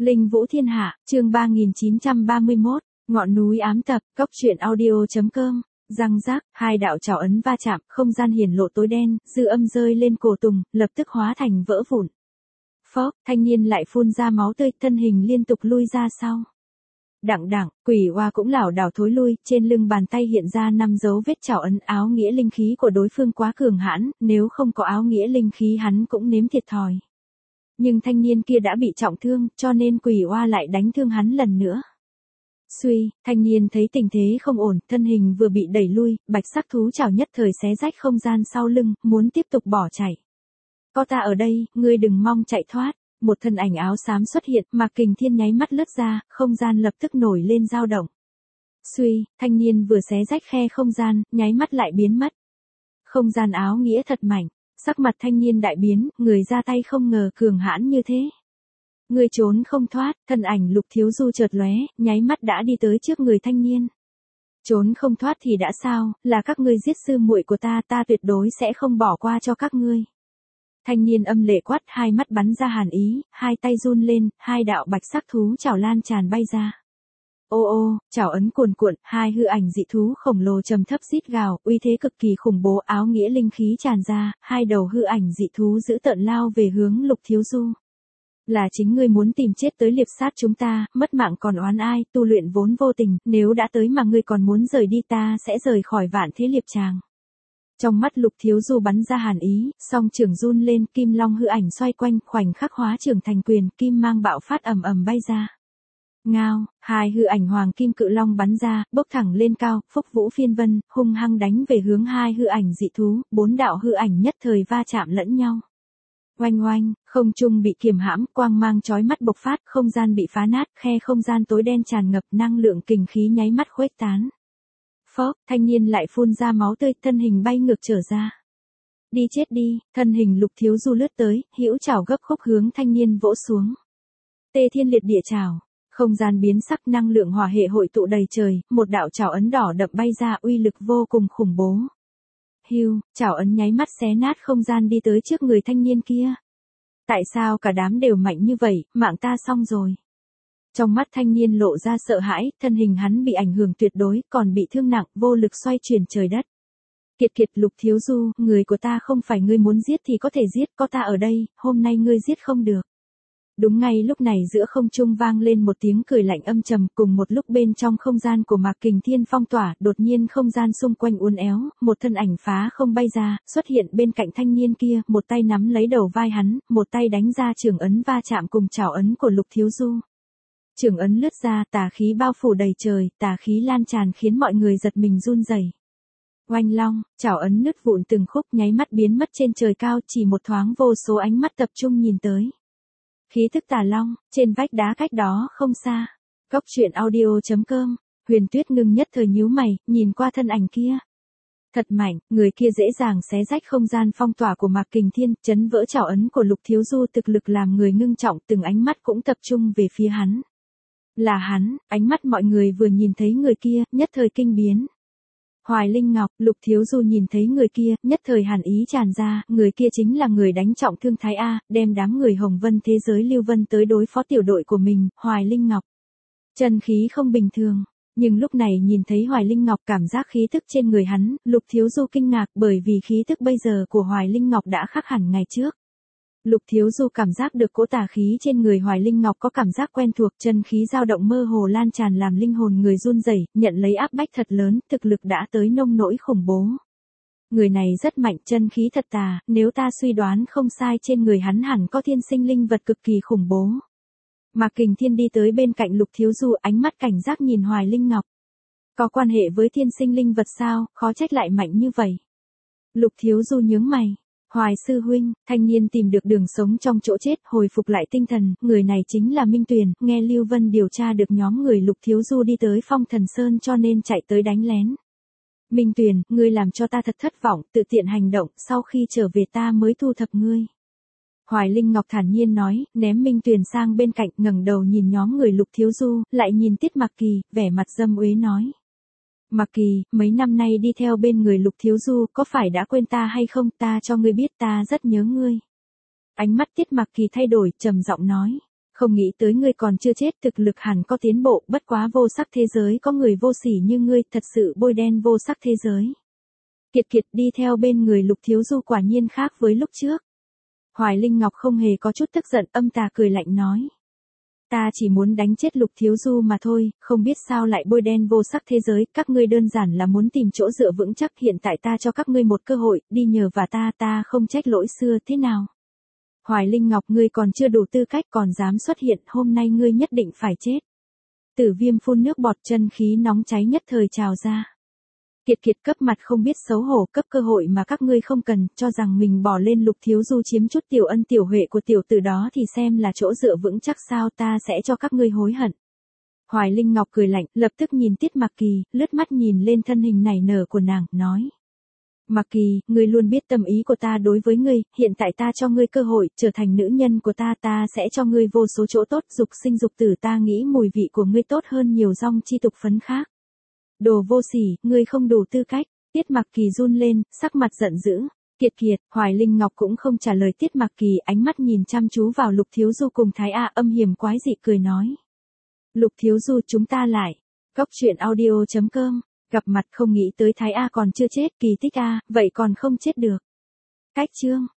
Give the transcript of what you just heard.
Linh Vũ Thiên Hạ, chương 3931, Ngọn núi ám tập, Cốc truyện audio.com, răng rác, hai đạo trảo ấn va chạm, không gian hiển lộ tối đen, dư âm rơi lên cổ Tùng, lập tức hóa thành vỡ vụn. Phốc, thanh niên lại phun ra máu tươi, thân hình liên tục lui ra sau. Đặng đặng, quỷ oa cũng lảo đảo thối lui, trên lưng bàn tay hiện ra 5 dấu vết trảo ấn. Áo nghĩa linh khí của đối phương quá cường hãn, nếu không có áo nghĩa linh khí hắn cũng nếm thiệt thòi. Nhưng thanh niên kia đã bị trọng thương, cho nên quỷ oa lại đánh thương hắn lần nữa. Suy, thanh niên thấy tình thế không ổn, thân hình vừa bị đẩy lui, bạch sắc thú chảo nhất thời xé rách không gian sau lưng, muốn tiếp tục bỏ chạy. Có ta ở đây, ngươi đừng mong chạy thoát. Một thân ảnh áo xám xuất hiện, Mạc Kình Thiên nháy mắt lướt ra, không gian lập tức nổi lên dao động. Suy, thanh niên vừa xé rách khe không gian, nháy mắt lại biến mất. Không gian áo nghĩa thật mạnh, sắc mặt thanh niên đại biến, người ra tay không ngờ cường hãn như thế. Người trốn không thoát, thân ảnh Lục Thiếu Du chợt lóe, nháy mắt đã đi tới trước người thanh niên. Trốn không thoát thì đã sao, là các ngươi giết sư muội của ta, ta tuyệt đối sẽ không bỏ qua cho các ngươi. Thanh niên âm lệ quát, hai mắt bắn ra hàn ý, hai tay run lên, hai đạo bạch sắc thú chảo lan tràn bay ra. Ô ô, chảo ấn cuồn cuộn, hai hư ảnh dị thú khổng lồ trầm thấp rít gào, uy thế cực kỳ khủng bố, áo nghĩa linh khí tràn ra, hai đầu hư ảnh dị thú dữ tợn lao về hướng Lục Thiếu Du. Là chính ngươi muốn tìm chết tới liệp sát chúng ta, mất mạng còn oán ai, tu luyện vốn vô tình, nếu đã tới mà ngươi còn muốn rời đi ta sẽ rời khỏi vạn thế liệp tràng. Trong mắt Lục Thiếu Du bắn ra hàn ý, song trường run lên, kim long hư ảnh xoay quanh, khoảnh khắc hóa trường thành quyền, kim mang bạo phát ầm ầm bay ra. Ngao, hai hư ảnh hoàng kim cự long bắn ra, bốc thẳng lên cao, phúc vũ phiên vân, hung hăng đánh về hướng hai hư ảnh dị thú, bốn đạo hư ảnh nhất thời va chạm lẫn nhau. Oanh oanh, không trung bị kiềm hãm, quang mang chói mắt bộc phát, không gian bị phá nát, khe không gian tối đen tràn ngập, năng lượng kình khí nháy mắt khuếch tán. Phốc, thanh niên lại phun ra máu tươi, thân hình bay ngược trở ra. Đi chết đi, thân hình Lục Thiếu Du lướt tới, hữu chảo gấp khúc hướng thanh niên vỗ xuống. Tê thiên liệt địa chảo, không gian biến sắc, năng lượng hỏa hệ hội tụ đầy trời, một đạo chảo ấn đỏ đậm bay ra, uy lực vô cùng khủng bố. Hưu, chảo ấn nháy mắt xé nát không gian đi tới trước người thanh niên kia. Tại sao cả đám đều mạnh như vậy, mạng ta xong rồi. Trong mắt thanh niên lộ ra sợ hãi, thân hình hắn bị ảnh hưởng tuyệt đối, còn bị thương nặng, vô lực xoay chuyển trời đất. Kiệt kiệt Lục Thiếu Du, người của ta không phải ngươi muốn giết thì có thể giết, có ta ở đây, hôm nay ngươi giết không được. Đúng ngay lúc này giữa không trung vang lên một tiếng cười lạnh âm trầm, cùng một lúc bên trong không gian của Mạc Kình Thiên phong tỏa, đột nhiên không gian xung quanh uốn éo, một thân ảnh phá không bay ra, xuất hiện bên cạnh thanh niên kia, một tay nắm lấy đầu vai hắn, một tay đánh ra trường ấn va chạm cùng trảo ấn của Lục Thiếu Du. Trường ấn lướt ra, tà khí bao phủ đầy trời, tà khí lan tràn khiến mọi người giật mình run rẩy. Oanh long, trảo ấn nứt vụn từng khúc, nháy mắt biến mất trên trời cao, chỉ một thoáng vô số ánh mắt tập trung nhìn tới. Khí thức tà long, trên vách đá cách đó không xa. Cốc truyện audio.com, Huyền Tuyết ngưng nhất thời nhíu mày, nhìn qua thân ảnh kia. Thật mạnh, người kia dễ dàng xé rách không gian phong tỏa của Mạc Kình Thiên, chấn vỡ trảo ấn của Lục Thiếu Du, thực lực làm người ngưng trọng, từng ánh mắt cũng tập trung về phía hắn. Là hắn, ánh mắt mọi người vừa nhìn thấy người kia, nhất thời kinh biến. Hoài Linh Ngọc, Lục Thiếu Du nhìn thấy người kia, nhất thời hàn ý tràn ra, người kia chính là người đánh trọng thương Thái A, đem đám người Hồng Vân thế giới Lưu Vân tới đối phó tiểu đội của mình, Hoài Linh Ngọc. Chân khí không bình thường, nhưng lúc này nhìn thấy Hoài Linh Ngọc cảm giác khí tức trên người hắn, Lục Thiếu Du kinh ngạc bởi vì khí tức bây giờ của Hoài Linh Ngọc đã khác hẳn ngày trước. Lục Thiếu Du cảm giác được cỗ tà khí trên người Hoài Linh Ngọc có cảm giác quen thuộc, chân khí dao động mơ hồ lan tràn làm linh hồn người run rẩy, nhận lấy áp bách thật lớn, thực lực đã tới nông nỗi khủng bố. Người này rất mạnh, chân khí thật tà, nếu ta suy đoán không sai trên người hắn hẳn có thiên sinh linh vật cực kỳ khủng bố. Mạc Kình Thiên đi tới bên cạnh Lục Thiếu Du, ánh mắt cảnh giác nhìn Hoài Linh Ngọc. Có quan hệ với thiên sinh linh vật sao, khó trách lại mạnh như vậy. Lục Thiếu Du nhướng mày. Hoài sư huynh, thanh niên tìm được đường sống trong chỗ chết, hồi phục lại tinh thần, người này chính là Minh Tuyền, nghe Lưu Vân điều tra được nhóm người Lục Thiếu Du đi tới Phong Thần Sơn cho nên chạy tới đánh lén. Minh Tuyền, ngươi làm cho ta thật thất vọng, tự tiện hành động, sau khi trở về ta mới thu thập ngươi. Hoài Linh Ngọc thản nhiên nói, ném Minh Tuyền sang bên cạnh, ngẩng đầu nhìn nhóm người Lục Thiếu Du, lại nhìn Tiết Mạc Kỳ, vẻ mặt dâm uế nói. Mạc Kỳ, mấy năm nay đi theo bên người Lục Thiếu Du, có phải đã quên ta hay không, ta cho ngươi biết ta rất nhớ ngươi. Ánh mắt Tiết Mạc Kỳ thay đổi, trầm giọng nói. Không nghĩ tới ngươi còn chưa chết, thực lực hẳn có tiến bộ, bất quá vô sắc thế giới có người vô sỉ như ngươi, thật sự bôi đen vô sắc thế giới. Kiệt Kiệt đi theo bên người Lục Thiếu Du quả nhiên khác với lúc trước. Hoài Linh Ngọc không hề có chút tức giận, âm tà cười lạnh nói. Ta chỉ muốn đánh chết Lục Thiếu Du mà thôi, không biết sao lại bôi đen vô sắc thế giới, các ngươi đơn giản là muốn tìm chỗ dựa vững chắc, hiện tại ta cho các ngươi một cơ hội, đi nhờ và ta không trách lỗi xưa thế nào. Hoài Linh Ngọc, ngươi còn chưa đủ tư cách còn dám xuất hiện, hôm nay ngươi nhất định phải chết. Tử Viêm phun nước bọt, chân khí nóng cháy nhất thời trào ra. Kiệt Kiệt cấp mặt không biết xấu hổ, cấp cơ hội mà các ngươi không cần, cho rằng mình bỏ lên Lục Thiếu Du chiếm chút tiểu ân tiểu huệ của tiểu tử đó thì xem là chỗ dựa vững chắc sao, ta sẽ cho các ngươi hối hận. Hoài Linh Ngọc cười lạnh, lập tức nhìn Tiết Mặc Kỳ, lướt mắt nhìn lên thân hình nảy nở của nàng, nói. Mặc Kỳ, ngươi luôn biết tâm ý của ta đối với ngươi, hiện tại ta cho ngươi cơ hội, trở thành nữ nhân của ta sẽ cho ngươi vô số chỗ tốt, dục sinh dục tử, ta nghĩ mùi vị của ngươi tốt hơn nhiều rong chi tục phấn khác. Đồ vô sỉ, ngươi không đủ tư cách. Tiết Mặc Kỳ run lên, sắc mặt giận dữ. Kiệt Kiệt, Hoài Linh Ngọc cũng không trả lời Tiết Mặc Kỳ, ánh mắt nhìn chăm chú vào Lục Thiếu Du cùng Thái A, âm hiểm quái dị cười nói. Lục Thiếu Du, chúng ta lại. Góc truyện audio.com, gặp mặt không nghĩ tới Thái A còn chưa chết, kỳ tích A, vậy còn không chết được. Cách chương.